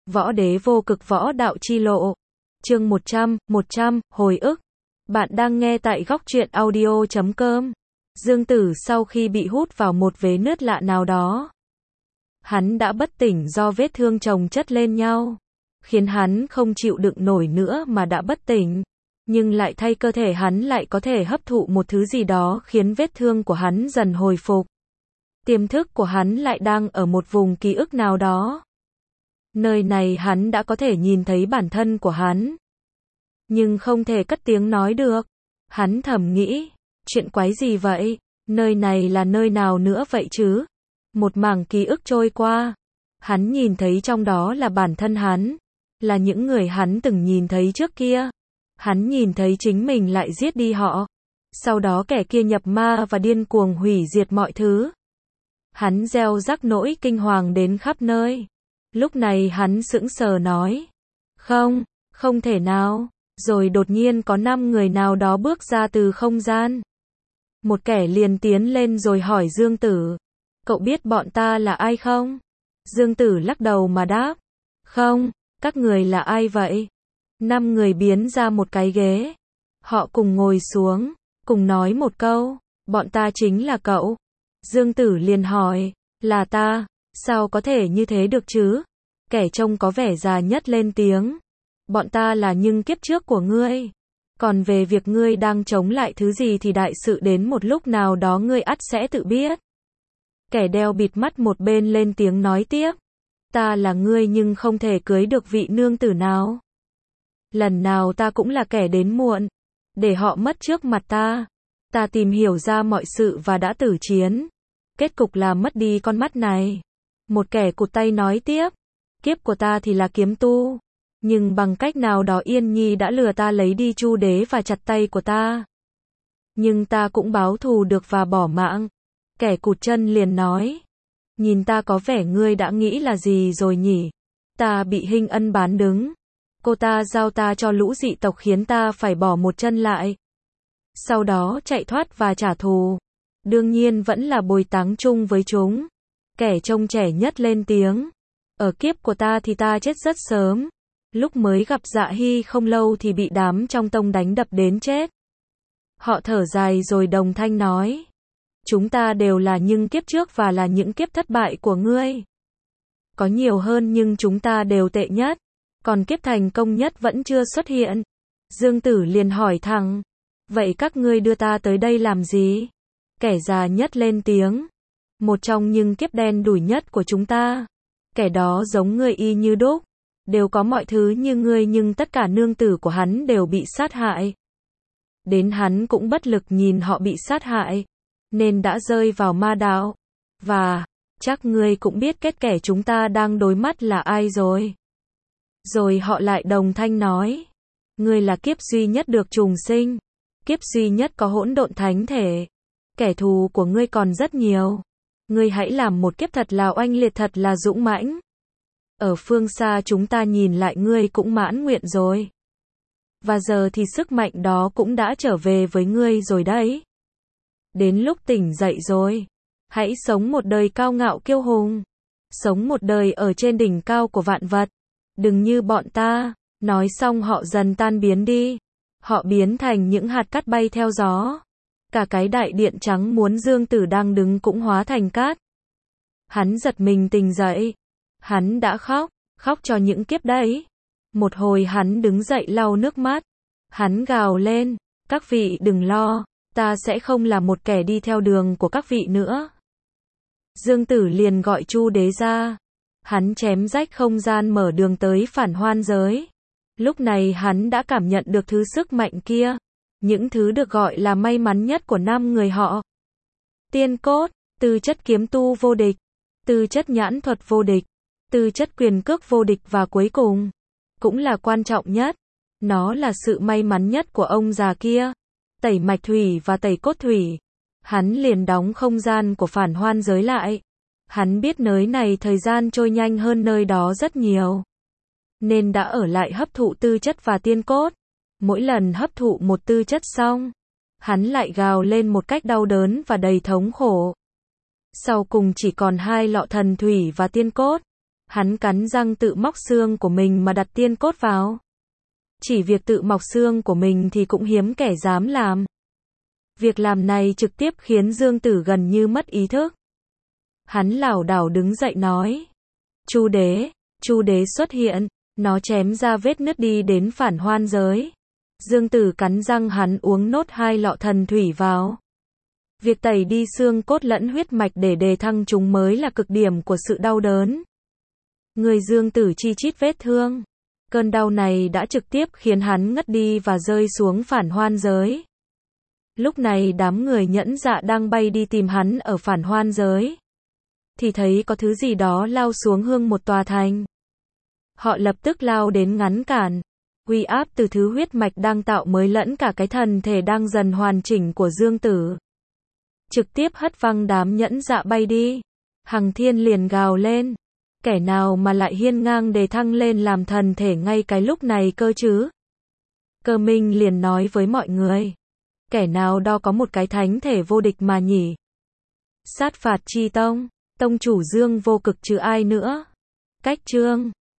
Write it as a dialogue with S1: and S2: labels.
S1: Võ Đế Vô Cực Võ Đạo Chi Lộ. Chương 100, hồi ức. Bạn đang nghe tại Góc Truyện Audio.com. Dương Tử sau khi bị hút vào một vế nứt lạ nào đó, hắn đã bất tỉnh do vết thương chồng chất lên nhau, khiến hắn không chịu đựng nổi nữa mà đã bất tỉnh. Nhưng lại thay cơ thể hắn lại có thể hấp thụ một thứ gì đó khiến vết thương của hắn dần hồi phục. Tiềm thức của hắn lại đang ở một vùng ký ức nào đó. Nơi này hắn đã có thể nhìn thấy bản thân của hắn, nhưng không thể cất tiếng nói được. Hắn thầm nghĩ, chuyện quái gì vậy? Nơi này là nơi nào nữa vậy chứ? Một mảng ký ức trôi qua, hắn nhìn thấy trong đó là bản thân hắn, là những người hắn từng nhìn thấy trước kia. Hắn nhìn thấy chính mình lại giết đi họ. Sau đó kẻ kia nhập ma và điên cuồng hủy diệt mọi thứ. Hắn gieo rắc nỗi kinh hoàng đến khắp nơi. Lúc này hắn sững sờ nói, không thể nào. Rồi đột nhiên có 5 người nào đó bước ra từ không gian. Một kẻ liền tiến lên rồi hỏi Dương Tử, cậu biết bọn ta là ai không? Dương Tử lắc đầu mà đáp, không. Các người là ai vậy? 5 người biến ra một cái ghế. Họ cùng ngồi xuống, cùng nói một câu, bọn ta chính là cậu. Dương Tử liền hỏi, là ta? Sao có thể như thế được chứ? Kẻ trông có vẻ già nhất lên tiếng, bọn ta là nhưng kiếp trước của ngươi. Còn về việc ngươi đang chống lại thứ gì thì đại sự đến một lúc nào đó ngươi ắt sẽ tự biết. Kẻ đeo bịt mắt một bên lên tiếng nói tiếp, ta là ngươi nhưng không thể cưới được vị nương tử nào. Lần nào ta cũng là kẻ đến muộn, để họ mất trước mặt ta. Ta tìm hiểu ra mọi sự và đã tử chiến. Kết cục là mất đi con mắt này. Một kẻ cụt tay nói tiếp, kiếp của ta thì là kiếm tu. Nhưng bằng cách nào đó Yên Nhi đã lừa ta lấy đi Chu Đế và chặt tay của ta. Nhưng ta cũng báo thù được và bỏ mạng. Kẻ cụt chân liền nói, nhìn ta có vẻ ngươi đã nghĩ là gì rồi nhỉ? Ta bị Hinh Ân bán đứng. Cô ta giao ta cho lũ dị tộc khiến ta phải bỏ một chân lại. Sau đó chạy thoát và trả thù. Đương nhiên vẫn là bồi táng chung với chúng. Kẻ trông trẻ nhất lên tiếng, ở kiếp của ta thì ta chết rất sớm. Lúc mới gặp Dạ Hy không lâu thì bị đám trong tông đánh đập đến chết. Họ thở dài rồi đồng thanh nói, chúng ta đều là những kiếp trước và là những kiếp thất bại của ngươi. Có nhiều hơn nhưng chúng ta đều tệ nhất. Còn kiếp thành công nhất vẫn chưa xuất hiện. Dương Tử liền hỏi thẳng, vậy các ngươi đưa ta tới đây làm gì? Kẻ già nhất lên tiếng, một trong những kiếp đen đủi nhất của chúng ta. Kẻ đó giống ngươi y như đúc, đều có mọi thứ như ngươi nhưng tất cả nương tử của hắn đều bị sát hại. Đến hắn cũng bất lực nhìn họ bị sát hại, nên đã rơi vào ma đạo. Và, chắc ngươi cũng biết kết kẻ chúng ta đang đối mắt là ai rồi. Rồi họ lại đồng thanh nói, ngươi là kiếp duy nhất được trùng sinh, kiếp duy nhất có hỗn độn thánh thể. Kẻ thù của ngươi còn rất nhiều. Ngươi hãy làm một kiếp thật là oanh liệt, thật là dũng mãnh. Ở phương xa chúng ta nhìn lại ngươi cũng mãn nguyện rồi. Và giờ thì sức mạnh đó cũng đã trở về với ngươi rồi đấy. Đến lúc tỉnh dậy rồi. Hãy sống một đời cao ngạo kiêu hùng. Sống một đời ở trên đỉnh cao của vạn vật. Đừng như bọn ta. Nói xong họ dần tan biến đi. Họ biến thành những hạt cát bay theo gió. Cả cái đại điện trắng muốn Dương Tử đang đứng cũng hóa thành cát. Hắn giật mình tỉnh dậy. Hắn đã khóc cho những kiếp đấy. Một hồi hắn đứng dậy lau nước mắt. Hắn gào lên, các vị đừng lo, ta sẽ không là một kẻ đi theo đường của các vị nữa. Dương Tử liền gọi Chu Đế ra. Hắn chém rách không gian mở đường tới phản hoan giới. Lúc này hắn đã cảm nhận được thứ sức mạnh kia. Những thứ được gọi là may mắn nhất của 5 người họ. Tiên cốt, tư chất kiếm tu vô địch, tư chất nhãn thuật vô địch, tư chất quyền cước vô địch và cuối cùng, cũng là quan trọng nhất, nó là sự may mắn nhất của ông già kia. Tẩy mạch thủy và tẩy cốt thủy. Hắn liền đóng không gian của phản hoan giới lại. Hắn biết nơi này thời gian trôi nhanh hơn nơi đó rất nhiều, nên đã ở lại hấp thụ tư chất và tiên cốt. Mỗi lần hấp thụ một tư chất xong, hắn lại gào lên một cách đau đớn và đầy thống khổ. Sau cùng chỉ còn 2 lọ thần thủy và tiên cốt. Hắn cắn răng tự móc xương của mình mà đặt tiên cốt vào. Chỉ việc tự mọc xương của mình thì cũng hiếm kẻ dám làm. Việc làm này trực tiếp khiến Dương Tử gần như mất ý thức. Hắn lảo đảo đứng dậy nói. Chu đế xuất hiện, nó chém ra vết nứt đi đến Phản Hoan giới. Dương Tử cắn răng hắn uống nốt 2 lọ thần thủy vào. Việc tẩy đi xương cốt lẫn huyết mạch để đề thăng chúng mới là cực điểm của sự đau đớn. Người Dương Tử chi chít vết thương. Cơn đau này đã trực tiếp khiến hắn ngất đi và rơi xuống Phản Hoan giới. Lúc này đám người Nhẫn Dạ đang bay đi tìm hắn ở Phản Hoan giới. Thì thấy có thứ gì đó lao xuống hương một tòa thành. Họ lập tức lao đến ngăn cản. Uy áp từ thứ huyết mạch đang tạo mới lẫn cả cái thần thể đang dần hoàn chỉnh của Dương Tử. Trực tiếp hất văng đám Nhẫn Dạ bay đi. Hằng Thiên liền gào lên. Kẻ nào mà lại hiên ngang đề thăng lên làm thần thể ngay cái lúc này cơ chứ? Cơ Minh liền nói với mọi người. Kẻ nào đó có một cái thánh thể vô địch mà nhỉ? Sát phạt chi tông, tông chủ Dương Vô Cực chứ ai nữa? Cách chương